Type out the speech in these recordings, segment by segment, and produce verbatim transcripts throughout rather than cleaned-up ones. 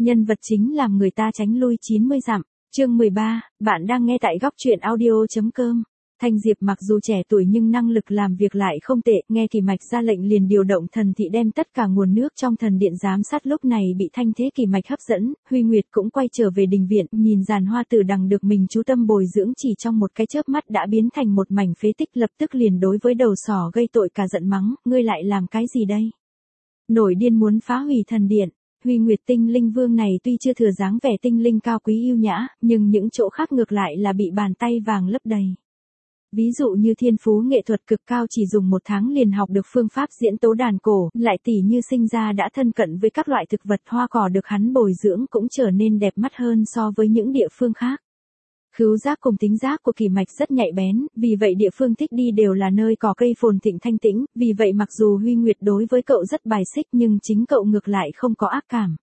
nhân vật chính làm người ta tránh lui chín mươi dặm. Chương mười ba, bạn đang nghe tại góc truyện audio chấm com. Thanh Diệp mặc dù trẻ tuổi nhưng năng lực làm việc lại không tệ, nghe Kỳ Mạch ra lệnh liền điều động thần thị đem tất cả nguồn nước trong thần điện giám sát. Lúc này bị thanh thế Kỳ Mạch hấp dẫn, Huy Nguyệt cũng quay trở về đình viện, nhìn giàn hoa tử đằng được mình chú tâm bồi dưỡng chỉ trong một cái chớp mắt đã biến thành một mảnh phế tích, lập tức liền đối với đầu sỏ gây tội cả giận mắng, ngươi lại làm cái gì đây? Nổi điên muốn phá hủy thần điện. Huy Nguyệt tinh linh vương này tuy chưa thừa dáng vẻ tinh linh cao quý yêu nhã, nhưng những chỗ khác ngược lại là bị bàn tay vàng lấp đầy. Ví dụ như thiên phú nghệ thuật cực cao chỉ dùng một tháng liền học được phương pháp diễn tấu đàn cổ, lại tỉ như sinh ra đã thân cận với các loại thực vật hoa cỏ được hắn bồi dưỡng cũng trở nên đẹp mắt hơn so với những địa phương khác. Khứu giác cùng tính giác của Kỳ Mạch rất nhạy bén, vì vậy địa phương thích đi đều là nơi cỏ cây phồn thịnh thanh tĩnh, vì vậy mặc dù Huy Nguyệt đối với cậu rất bài xích nhưng chính cậu ngược lại không có ác cảm.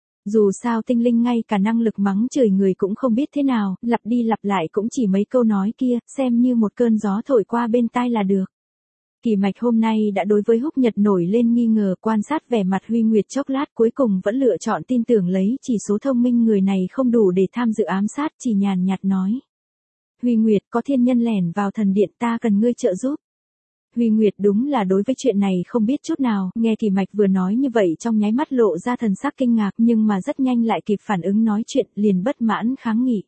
Dù sao tinh linh ngay cả năng lực mắng chửi người cũng không biết thế nào, lặp đi lặp lại cũng chỉ mấy câu nói kia, xem như một cơn gió thổi qua bên tai là được. Kỳ Mạch hôm nay đã đối với Húc Nhật nổi lên nghi ngờ, quan sát vẻ mặt Huy Nguyệt chốc lát cuối cùng vẫn lựa chọn tin tưởng lấy chỉ số thông minh người này không đủ để tham dự ám sát, chỉ nhàn nhạt nói. Huy Nguyệt, có thiên nhân lẻn vào thần điện, ta cần ngươi trợ giúp. Huy Nguyệt đúng là đối với chuyện này không biết chút nào, nghe Kỳ Mạch vừa nói như vậy trong nháy mắt lộ ra thần sắc kinh ngạc nhưng mà rất nhanh lại kịp phản ứng nói chuyện, liền bất mãn kháng nghị.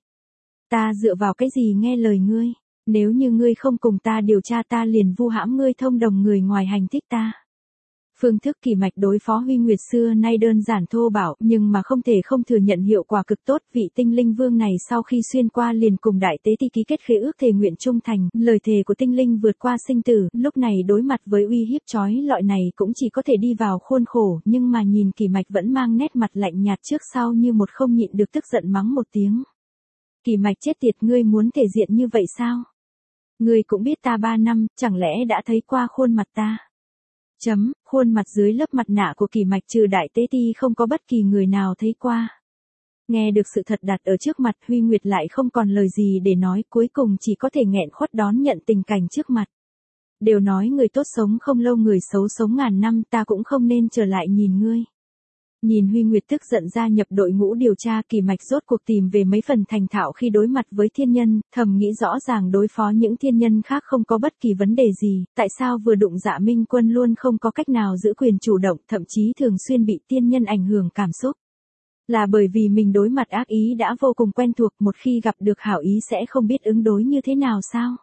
Ta dựa vào cái gì nghe lời ngươi? Nếu như ngươi không cùng ta điều tra ta liền vu hãm ngươi thông đồng người ngoài hành thích ta. Phương thức Kỳ Mạch đối phó Huy Nguyệt xưa nay đơn giản thô bạo, nhưng mà không thể không thừa nhận hiệu quả cực tốt. Vị tinh linh vương này sau khi xuyên qua liền cùng đại tế ti ký kết khế ước thề nguyện trung thành, lời thề của tinh linh vượt qua sinh tử, lúc này đối mặt với uy hiếp chói lọi này cũng chỉ có thể đi vào khuôn khổ, nhưng mà nhìn Kỳ Mạch vẫn mang nét mặt lạnh nhạt trước sau như một không nhịn được tức giận mắng một tiếng. Kỳ Mạch chết tiệt, ngươi muốn thể diện như vậy sao? Ngươi cũng biết ta ba năm, chẳng lẽ đã thấy qua khuôn mặt ta? Chấm, khuôn mặt dưới lớp mặt nạ của Kỳ Mạch trừ đại tế ti không có bất kỳ người nào thấy qua. Nghe được sự thật đặt ở trước mặt, Huy Nguyệt lại không còn lời gì để nói, cuối cùng chỉ có thể nghẹn khuất đón nhận tình cảnh trước mặt. Đều nói người tốt sống không lâu người xấu sống ngàn năm, ta cũng không nên trở lại nhìn ngươi. Nhìn Huy Nguyệt tức giận gia nhập đội ngũ điều tra, Kỳ Mạch rốt cuộc tìm về mấy phần thành thạo khi đối mặt với thiên nhân, thầm nghĩ rõ ràng đối phó những thiên nhân khác không có bất kỳ vấn đề gì, tại sao vừa đụng Dạ Minh Quân luôn không có cách nào giữ quyền chủ động, thậm chí thường xuyên bị thiên nhân ảnh hưởng cảm xúc. Là bởi vì mình đối mặt ác ý đã vô cùng quen thuộc, một khi gặp được hảo ý sẽ không biết ứng đối như thế nào sao?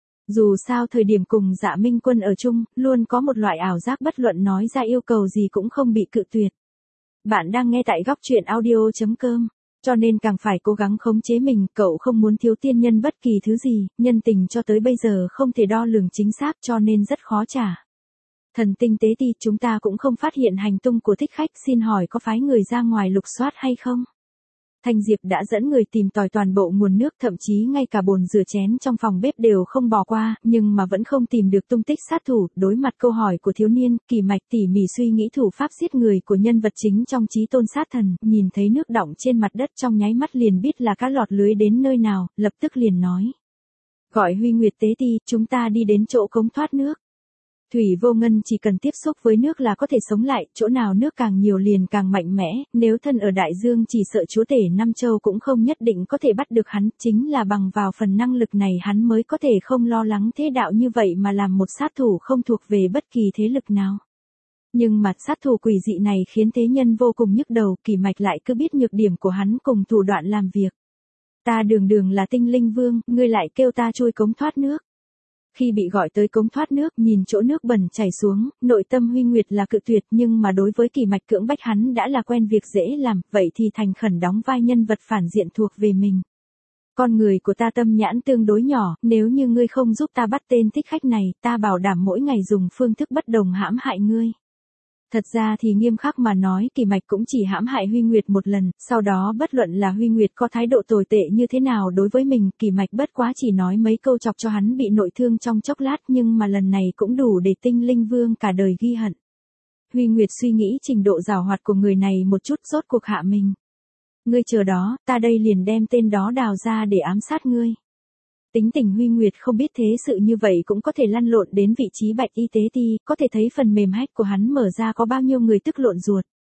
Dù sao thời điểm cùng Dạ Minh Quân ở chung, luôn có một loại ảo giác bất luận nói ra yêu cầu gì cũng không bị cự tuyệt. Bạn đang nghe tại góc truyện audio chấm com, cho nên càng phải cố gắng khống chế mình, cậu không muốn thiếu tiên nhân bất kỳ thứ gì, nhân tình cho tới bây giờ không thể đo lường chính xác cho nên rất khó trả. Thần tinh tế ti, chúng ta cũng không phát hiện hành tung của thích khách, xin hỏi có phái người ra ngoài lục soát hay không? Thanh Diệp đã dẫn người tìm tòi toàn bộ nguồn nước, thậm chí ngay cả bồn rửa chén trong phòng bếp đều không bỏ qua, nhưng mà vẫn không tìm được tung tích sát thủ. Đối mặt câu hỏi của thiếu niên, Kỳ Mạch tỉ mỉ suy nghĩ thủ pháp giết người của nhân vật chính trong Chí Tôn Sát Thần, nhìn thấy nước đọng trên mặt đất trong nháy mắt liền biết là cá lọt lưới đến nơi nào, lập tức liền nói. Gọi Huy Nguyệt tế ti, chúng ta đi đến chỗ cống thoát nước. Thủy Vô Ngân chỉ cần tiếp xúc với nước là có thể sống lại, chỗ nào nước càng nhiều liền càng mạnh mẽ, nếu thân ở đại dương chỉ sợ chúa tể Năm Châu cũng không nhất định có thể bắt được hắn, chính là bằng vào phần năng lực này hắn mới có thể không lo lắng thế đạo như vậy mà làm một sát thủ không thuộc về bất kỳ thế lực nào. Nhưng mặt sát thủ quỷ dị này khiến thế nhân vô cùng nhức đầu, Kỳ Mạch lại cứ biết nhược điểm của hắn cùng thủ đoạn làm việc. Ta đường đường là tinh linh vương, ngươi lại kêu ta chui cống thoát nước. Khi bị gọi tới cống thoát nước, nhìn chỗ nước bẩn chảy xuống, nội tâm Huy Nguyệt là cự tuyệt, nhưng mà đối với Kỳ Mạch cưỡng bách hắn đã là quen việc dễ làm, vậy thì thành khẩn đóng vai nhân vật phản diện thuộc về mình. Con người của ta tâm nhãn tương đối nhỏ, nếu như ngươi không giúp ta bắt tên thích khách này, ta bảo đảm mỗi ngày dùng phương thức bất đồng hãm hại ngươi. Thật ra thì nghiêm khắc mà nói, Kỳ Mạch cũng chỉ hãm hại Huy Nguyệt một lần, sau đó bất luận là Huy Nguyệt có thái độ tồi tệ như thế nào đối với mình, Kỳ Mạch bất quá chỉ nói mấy câu chọc cho hắn bị nội thương trong chốc lát, nhưng mà lần này cũng đủ để tinh linh vương cả đời ghi hận. Huy Nguyệt suy nghĩ trình độ giàu hoạt của người này một chút, rốt cuộc hạ mình. Ngươi chờ đó, ta đây liền đem tên đó đào ra để ám sát ngươi. Tính tình Huy Nguyệt không biết thế sự như vậy cũng có thể lăn lộn đến vị trí bạch y tế ti, có thể thấy phần mềm hách của hắn mở ra có bao nhiêu người tức lộn ruột.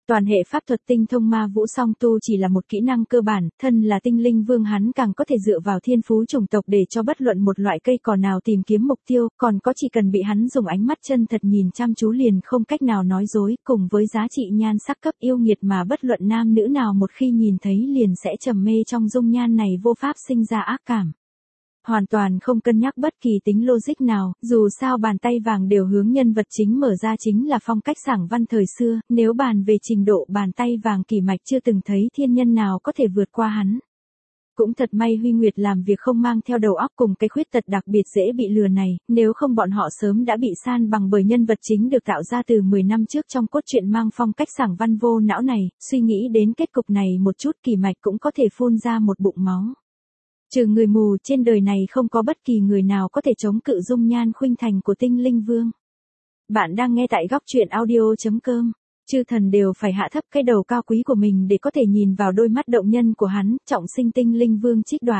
Toàn hệ pháp thuật tinh thông ma vũ song tu chỉ là một kỹ năng cơ bản, thân là tinh linh vương hắn càng có thể dựa vào thiên phú chủng tộc để cho bất luận một loại cây cỏ nào tìm kiếm mục tiêu, còn có chỉ cần bị hắn dùng ánh mắt chân thật nhìn chăm chú liền không cách nào nói dối, cùng với giá trị nhan sắc cấp yêu nghiệt mà bất luận nam nữ nào một khi nhìn thấy liền sẽ trầm mê trong dung nhan này vô pháp sinh ra ác cảm. Hoàn toàn không cân nhắc bất kỳ tính logic nào, dù sao bàn tay vàng đều hướng nhân vật chính mở ra chính là phong cách sảng văn thời xưa, nếu bàn về trình độ bàn tay vàng Kỳ Mạch chưa từng thấy thiên nhân nào có thể vượt qua hắn. Cũng thật may Huy Nguyệt làm việc không mang theo đầu óc cùng cái khuyết tật đặc biệt dễ bị lừa này, nếu không bọn họ sớm đã bị san bằng bởi nhân vật chính được tạo ra từ mười năm trước trong cốt truyện mang phong cách sảng văn vô não này, suy nghĩ đến kết cục này một chút Kỳ Mạch cũng có thể phun ra một bụng máu. Trừ người mù trên đời này không có bất kỳ người nào có thể chống cự dung nhan khuynh thành của tinh linh vương. Bạn đang nghe tại góc truyện audio chấm com. Chư thần đều phải hạ thấp cái đầu cao quý của mình để có thể nhìn vào đôi mắt động nhân của hắn, trọng sinh tinh linh vương trích đoạn.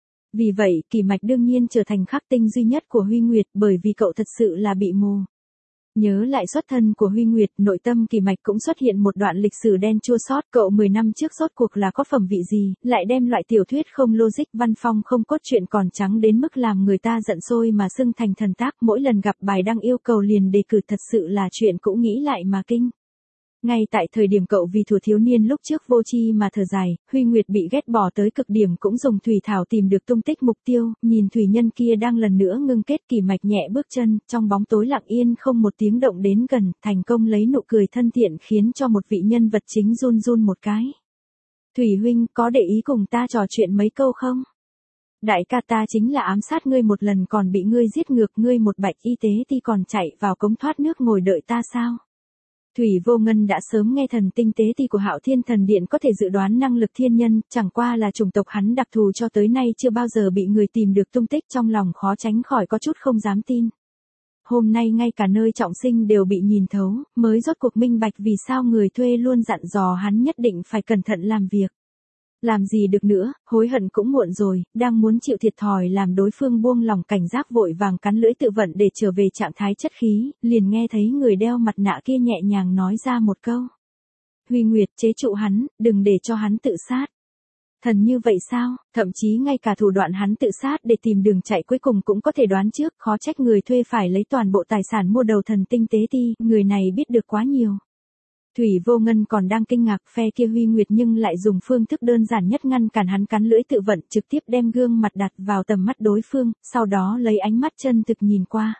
Vì vậy, Kỳ Mạch đương nhiên trở thành khắc tinh duy nhất của Huy Nguyệt bởi vì cậu thật sự là bị mù. Nhớ lại xuất thân của Huy Nguyệt, nội tâm Kỳ Mạch cũng xuất hiện một đoạn lịch sử đen chua xót, cậu mười năm trước rốt cuộc là có phẩm vị gì, lại đem loại tiểu thuyết không logic văn phong không cốt truyện còn trắng đến mức làm người ta giận sôi mà xưng thành thần tác, mỗi lần gặp bài đăng yêu cầu liền đề cử, thật sự là chuyện cũng nghĩ lại mà kinh. Ngay tại thời điểm cậu vì thuở thiếu niên lúc trước vô tri mà thở dài, Huy Nguyệt bị ghét bỏ tới cực điểm cũng dùng thủy thảo tìm được tung tích mục tiêu, nhìn thủy nhân kia đang lần nữa ngưng kết, Kỳ Mạch nhẹ bước chân, trong bóng tối lặng yên không một tiếng động đến gần, thành công lấy nụ cười thân thiện khiến cho một vị nhân vật chính run run một cái. Thủy huynh, có để ý cùng ta trò chuyện mấy câu không? Đại ca ta chính là ám sát ngươi một lần còn bị ngươi giết ngược, ngươi một bạch y tế thì còn chạy vào cống thoát nước ngồi đợi ta sao? Thủy Vô Ngân đã sớm nghe thần tinh tế ti của Hạo Thiên Thần Điện có thể dự đoán năng lực thiên nhân, chẳng qua là chủng tộc hắn đặc thù cho tới nay chưa bao giờ bị người tìm được tung tích, trong lòng khó tránh khỏi có chút không dám tin. Hôm nay ngay cả nơi trọng sinh đều bị nhìn thấu, mới rốt cuộc minh bạch vì sao người thuê luôn dặn dò hắn nhất định phải cẩn thận làm việc. Làm gì được nữa, hối hận cũng muộn rồi, đang muốn chịu thiệt thòi làm đối phương buông lòng cảnh giác vội vàng cắn lưỡi tự vận để trở về trạng thái chất khí, liền nghe thấy người đeo mặt nạ kia nhẹ nhàng nói ra một câu. Huy Nguyệt, chế trụ hắn, đừng để cho hắn tự sát. Thần như vậy sao, thậm chí ngay cả thủ đoạn hắn tự sát để tìm đường chạy cuối cùng cũng có thể đoán trước, khó trách người thuê phải lấy toàn bộ tài sản mua đầu thần tinh tế ti, người này biết được quá nhiều. Thủy Vô Ngân còn đang kinh ngạc, phe kia Huy Nguyệt nhưng lại dùng phương thức đơn giản nhất ngăn cản hắn cắn lưỡi tự vận, trực tiếp đem gương mặt đặt vào tầm mắt đối phương, sau đó lấy ánh mắt chân thực nhìn qua.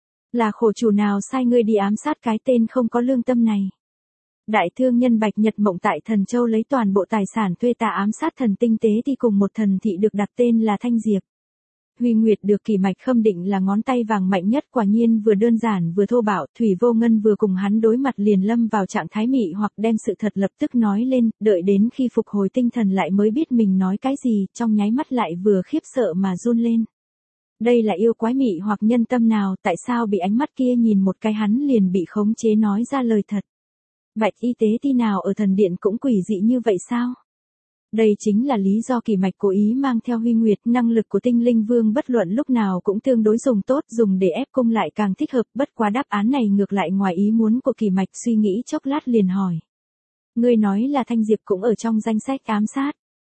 Là khổ chủ nào sai ngươi đi ám sát cái tên không có lương tâm này? Đại thương nhân Bạch Nhật Mộng tại Thần Châu lấy toàn bộ tài sản thuê ta ám sát thần tinh tế thì cùng một thần thị được đặt tên là Thanh Diệp. Huy Nguyệt được Kỳ Mạch khâm định là ngón tay vàng mạnh nhất, quả nhiên vừa đơn giản vừa thô bạo, Thủy Vô Ngân vừa cùng hắn đối mặt liền lâm vào trạng thái mị hoặc đem sự thật lập tức nói lên, đợi đến khi phục hồi tinh thần lại mới biết mình nói cái gì, trong nháy mắt lại vừa khiếp sợ mà run lên. Đây là yêu quái mị hoặc nhân tâm nào, tại sao bị ánh mắt kia nhìn một cái hắn liền bị khống chế nói ra lời thật. Bạch y tế ti nào ở thần điện cũng quỷ dị như vậy sao? Đây chính là lý do Kỳ Mạch cố ý mang theo Huy Nguyệt, năng lực của tinh linh vương bất luận lúc nào cũng tương đối dùng tốt, dùng để ép cung lại càng thích hợp, bất quá đáp án này ngược lại ngoài ý muốn của Kỳ Mạch, suy nghĩ chốc lát liền hỏi. Ngươi nói là Thanh Diệp cũng ở trong danh sách ám sát.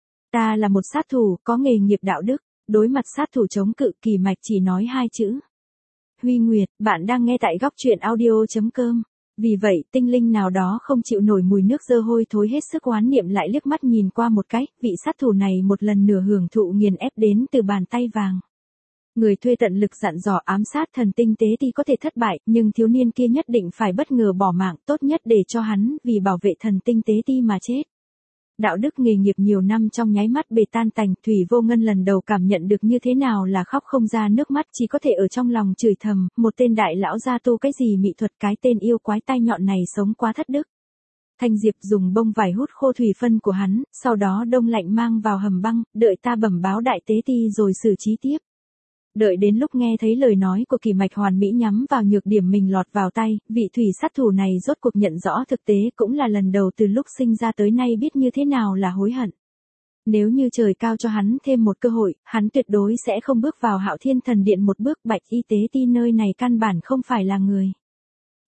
Ta là một sát thủ, có nghề nghiệp đạo đức, đối mặt sát thủ chống cự, Kỳ Mạch chỉ nói hai chữ. Huy Nguyệt, bạn đang nghe tại góc truyện audio chấm com. Vì vậy, tinh linh nào đó không chịu nổi mùi nước dơ hôi thối hết sức oán niệm lại liếc mắt nhìn qua một cái, vị sát thủ này một lần nửa hưởng thụ nghiền ép đến từ bàn tay vàng. Người thuê tận lực dặn dò ám sát thần tinh tế thì có thể thất bại, nhưng thiếu niên kia nhất định phải bất ngờ bỏ mạng, tốt nhất để cho hắn vì bảo vệ thần tinh tế ti mà chết. Đạo đức nghề nghiệp nhiều năm trong nháy mắt bể tan tành, Thủy Vô Ngân lần đầu cảm nhận được như thế nào là khóc không ra nước mắt, chỉ có thể ở trong lòng chửi thầm, một tên đại lão gia tu cái gì mị thuật, cái tên yêu quái tai nhọn này sống quá thất đức. Thanh Diệp dùng bông vải hút khô thủy phân của hắn, sau đó đông lạnh mang vào hầm băng, đợi ta bẩm báo đại tế ti rồi xử trí tiếp. Đợi đến lúc nghe thấy lời nói của Kỳ Mạch hoàn mỹ nhắm vào nhược điểm mình lọt vào tay, vị thủy sát thủ này rốt cuộc nhận rõ thực tế, cũng là lần đầu từ lúc sinh ra tới nay biết như thế nào là hối hận. Nếu như trời cao cho hắn thêm một cơ hội, hắn tuyệt đối sẽ không bước vào Hạo Thiên Thần Điện một bước, Bạch y tế ti nơi này căn bản không phải là người.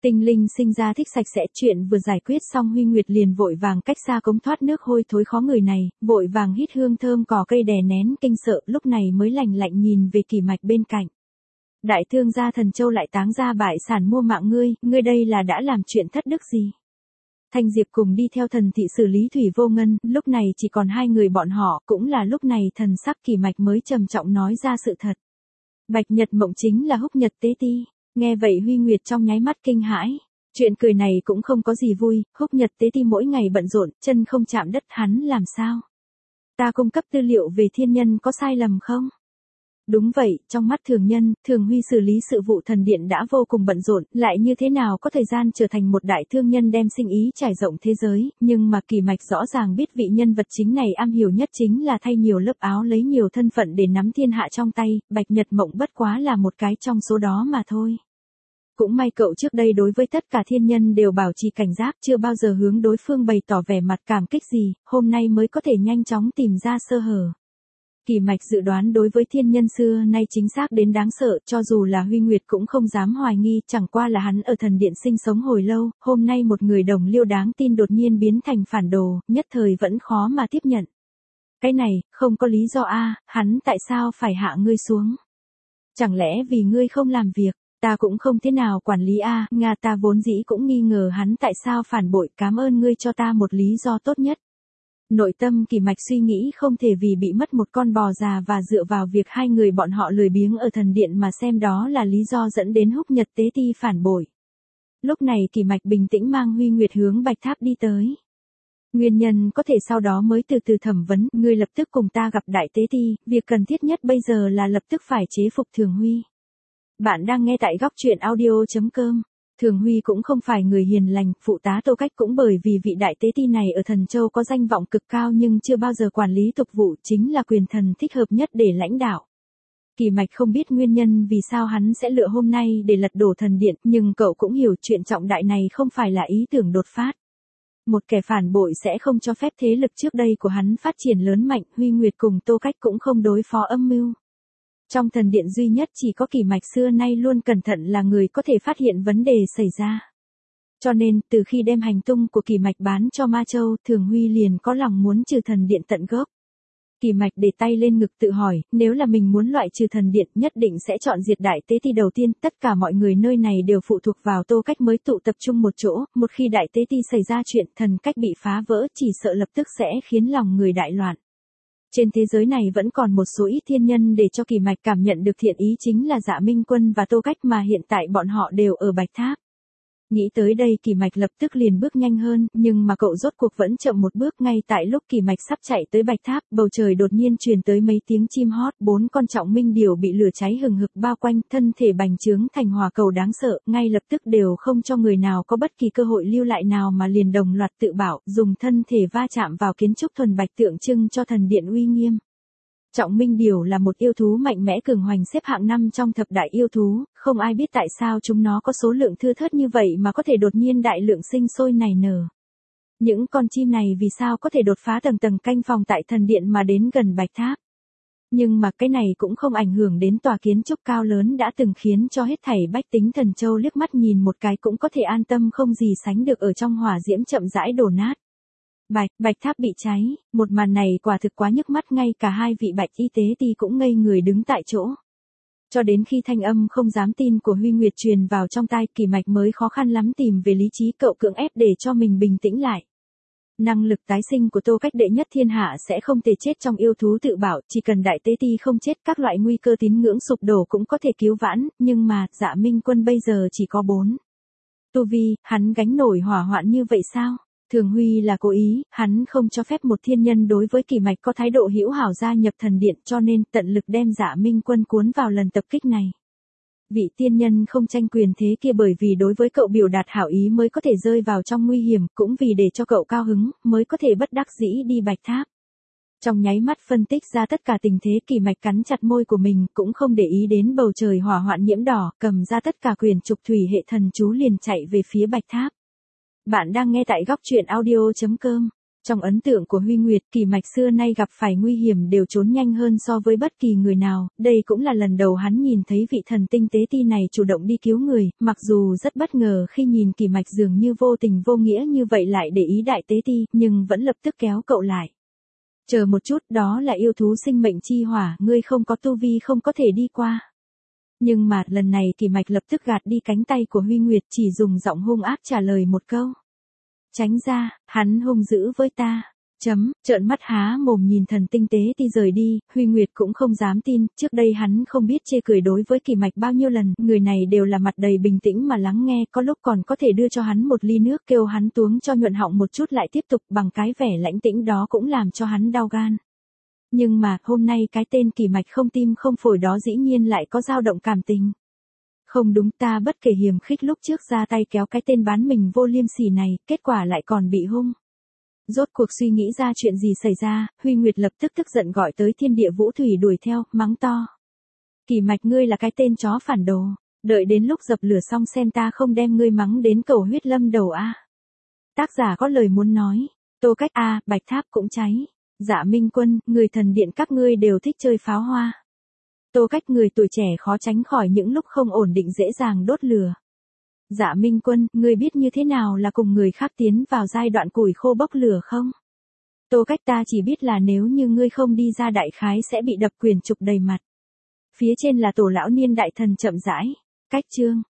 Tinh linh sinh ra thích sạch sẽ, chuyện vừa giải quyết xong Huy Nguyệt liền vội vàng cách xa cống thoát nước hôi thối khó người này, vội vàng hít hương thơm cỏ cây đè nén kinh sợ, lúc này mới lành lạnh nhìn về Kỳ Mạch bên cạnh. Đại thương gia Thần Châu lại táng ra bại sản mua mạng ngươi, ngươi đây là đã làm chuyện thất đức gì? Thanh Diệp cùng đi theo thần thị xử lý Thủy Vô Ngân, lúc này chỉ còn hai người bọn họ, cũng là lúc này thần sắc Kỳ Mạch mới trầm trọng nói ra sự thật. Bạch Nhật Mộng chính là Húc Nhật Tế Ti. Nghe vậy Huy Nguyệt trong nháy mắt kinh hãi. Chuyện cười này cũng không có gì vui, Húc Nhật Tế Ti mỗi ngày bận rộn, chân không chạm đất, hắn làm sao? Ta cung cấp tư liệu về thiên nhân có sai lầm không? Đúng vậy, trong mắt thường nhân, Thường Huy xử lý sự vụ thần điện đã vô cùng bận rộn, lại như thế nào có thời gian trở thành một đại thương nhân đem sinh ý trải rộng thế giới, nhưng mà Kỳ Mạch rõ ràng biết vị nhân vật chính này am hiểu nhất chính là thay nhiều lớp áo lấy nhiều thân phận để nắm thiên hạ trong tay, Bạch Nhật Mộng bất quá là một cái trong số đó mà thôi. Cũng may cậu trước đây đối với tất cả thiên nhân đều bảo trì cảnh giác, chưa bao giờ hướng đối phương bày tỏ vẻ mặt cảm kích gì, hôm nay mới có thể nhanh chóng tìm ra sơ hở. Kỳ Mạch dự đoán đối với thiên nhân xưa nay chính xác đến đáng sợ, cho dù là Huy Nguyệt cũng không dám hoài nghi, chẳng qua là hắn ở thần điện sinh sống hồi lâu, hôm nay một người đồng liêu đáng tin đột nhiên biến thành phản đồ, nhất thời vẫn khó mà tiếp nhận. Cái này, không có lý do a, hắn tại sao phải hạ ngươi xuống? Chẳng lẽ vì ngươi không làm việc, ta cũng không thế nào quản lý a, Nga ta vốn dĩ cũng nghi ngờ hắn tại sao phản bội, cảm ơn ngươi cho ta một lý do tốt nhất. Nội tâm Kỳ Mạch suy nghĩ không thể vì bị mất một con bò già và dựa vào việc hai người bọn họ lười biếng ở thần điện mà xem đó là lý do dẫn đến Húc Nhật Tế Ti phản bội. Lúc này Kỳ Mạch bình tĩnh mang Huy Nguyệt hướng Bạch Tháp đi tới. Nguyên nhân có thể sau đó mới từ từ thẩm vấn, ngươi lập tức cùng ta gặp Đại Tế Ti, việc cần thiết nhất bây giờ là lập tức phải chế phục Thường Huy. Bạn đang nghe tại góc truyện audio chấm com. Thường Huy cũng không phải người hiền lành, phụ tá Tô Cách cũng bởi vì vị Đại Tế Ti này ở Thần Châu có danh vọng cực cao nhưng chưa bao giờ quản lý tục vụ, chính là quyền thần thích hợp nhất để lãnh đạo. Kỳ Mạch không biết nguyên nhân vì sao hắn sẽ lựa hôm nay để lật đổ thần điện, nhưng cậu cũng hiểu chuyện trọng đại này không phải là ý tưởng đột phát. Một kẻ phản bội sẽ không cho phép thế lực trước đây của hắn phát triển lớn mạnh, Huy Nguyệt cùng Tô Cách cũng không đối phó âm mưu. Trong thần điện duy nhất chỉ có Kỳ Mạch xưa nay luôn cẩn thận là người có thể phát hiện vấn đề xảy ra. Cho nên, từ khi đem hành tung của Kỳ Mạch bán cho Ma Châu, Thường Huy liền có lòng muốn trừ thần điện tận gốc. Kỳ Mạch để tay lên ngực tự hỏi, nếu là mình muốn loại trừ thần điện nhất định sẽ chọn diệt Đại Tế Ti đầu tiên, tất cả mọi người nơi này đều phụ thuộc vào Tô Cách mới tụ tập trung một chỗ, một khi Đại Tế Ti xảy ra chuyện thần cách bị phá vỡ chỉ sợ lập tức sẽ khiến lòng người đại loạn. Trên thế giới này vẫn còn một số ít thiên nhân để cho Kỳ Mạch cảm nhận được thiện ý chính là Dạ Minh Quân và Tô Cách mà hiện tại bọn họ đều ở Bạch Tháp. Nghĩ tới đây Kỳ Mạch lập tức liền bước nhanh hơn, nhưng mà cậu rốt cuộc vẫn chậm một bước. Ngay tại lúc Kỳ Mạch sắp chạy tới Bạch Tháp, bầu trời đột nhiên truyền tới mấy tiếng chim hót, bốn con trọng minh điểu bị lửa cháy hừng hực bao quanh, thân thể bành trướng thành hỏa cầu đáng sợ, ngay lập tức đều không cho người nào có bất kỳ cơ hội lưu lại nào mà liền đồng loạt tự bảo, dùng thân thể va chạm vào kiến trúc thuần bạch tượng trưng cho thần điện uy nghiêm. Trọng minh điểu là một yêu thú mạnh mẽ cường hoành xếp hạng năm trong thập đại yêu thú, không ai biết tại sao chúng nó có số lượng thưa thớt như vậy mà có thể đột nhiên đại lượng sinh sôi nảy nở. Những con chim này vì sao có thể đột phá tầng tầng canh phòng tại thần điện mà đến gần Bạch Tháp. Nhưng mà cái này cũng không ảnh hưởng đến tòa kiến trúc cao lớn đã từng khiến cho hết thảy bách tính Thần Châu liếc mắt nhìn một cái cũng có thể an tâm không gì sánh được ở trong hỏa diễm chậm rãi đổ nát. Bạch, Bạch Tháp bị cháy, một màn này quả thực quá nhức mắt, ngay cả hai vị Bạch Y Tế Ti cũng ngây người đứng tại chỗ. Cho đến khi thanh âm không dám tin của Huy Nguyệt truyền vào trong tai, Kỳ Mạch mới khó khăn lắm tìm về lý trí, cậu cưỡng ép để cho mình bình tĩnh lại. Năng lực tái sinh của Tô Cách đệ nhất thiên hạ sẽ không thể chết trong yêu thú tự bảo, chỉ cần Đại Tế Ti không chết các loại nguy cơ tín ngưỡng sụp đổ cũng có thể cứu vãn, nhưng mà Dạ Minh Quân bây giờ chỉ có bốn. Tu vi, hắn gánh nổi hỏa hoạn như vậy sao? Thường Huy là cố ý, hắn không cho phép một thiên nhân đối với Kỳ Mạch có thái độ hữu hảo gia nhập thần điện, cho nên tận lực đem Dạ Minh Quân cuốn vào lần tập kích này. Vị tiên nhân không tranh quyền thế kia bởi vì đối với cậu biểu đạt hảo ý mới có thể rơi vào trong nguy hiểm, cũng vì để cho cậu cao hứng, mới có thể bất đắc dĩ đi Bạch Tháp. Trong nháy mắt phân tích ra tất cả tình thế, Kỳ Mạch cắn chặt môi của mình, cũng không để ý đến bầu trời hỏa hoạn nhiễm đỏ, cầm ra tất cả quyền trục thủy hệ thần chú liền chạy về phía Bạch Tháp. Bạn đang nghe tại góc truyện audio chấm com. Trong ấn tượng của Huy Nguyệt, Kỳ Mạch xưa nay gặp phải nguy hiểm đều trốn nhanh hơn so với bất kỳ người nào, đây cũng là lần đầu hắn nhìn thấy vị thần tinh tế ti này chủ động đi cứu người, mặc dù rất bất ngờ khi nhìn Kỳ Mạch dường như vô tình vô nghĩa như vậy lại để ý đại tế ti, nhưng vẫn lập tức kéo cậu lại. Chờ một chút, đó là yêu thú sinh mệnh chi hỏa, ngươi không có tu vi không có thể đi qua. Nhưng mà, lần này Kỳ Mạch lập tức gạt đi cánh tay của Huy Nguyệt, chỉ dùng giọng hung ác trả lời một câu. Tránh ra, hắn hung dữ với ta. Chấm, trợn mắt há mồm nhìn thần tinh tế ti rời đi, Huy Nguyệt cũng không dám tin, trước đây hắn không biết chê cười đối với Kỳ Mạch bao nhiêu lần, người này đều là mặt đầy bình tĩnh mà lắng nghe, có lúc còn có thể đưa cho hắn một ly nước kêu hắn tuống cho nhuận họng một chút lại tiếp tục, bằng cái vẻ lãnh tĩnh đó cũng làm cho hắn đau gan. Nhưng mà, hôm nay cái tên Kỳ Mạch không tim không phổi đó dĩ nhiên lại có dao động cảm tình. Không đúng, ta bất kể hiềm khích lúc trước ra tay kéo cái tên bán mình vô liêm sỉ này, kết quả lại còn bị hung. Rốt cuộc suy nghĩ ra chuyện gì xảy ra, Huy Nguyệt lập tức tức giận gọi tới thiên địa vũ thủy đuổi theo, mắng to. Kỳ Mạch ngươi là cái tên chó phản đồ, đợi đến lúc dập lửa xong xem ta không đem ngươi mắng đến cầu huyết lâm đầu a. Tác giả có lời muốn nói, Tô Cách a, Bạch Tháp cũng cháy. Dạ Minh Quân, người thần điện các ngươi đều thích chơi pháo hoa. Tô Cách người tuổi trẻ khó tránh khỏi những lúc không ổn định dễ dàng đốt lửa. Dạ Minh Quân, ngươi biết như thế nào là cùng người khác tiến vào giai đoạn củi khô bốc lửa không? Tô Cách ta chỉ biết là nếu như ngươi không đi ra đại khái sẽ bị đập quyền trục đầy mặt. Phía trên là tổ lão niên đại thần chậm rãi. Cách chương.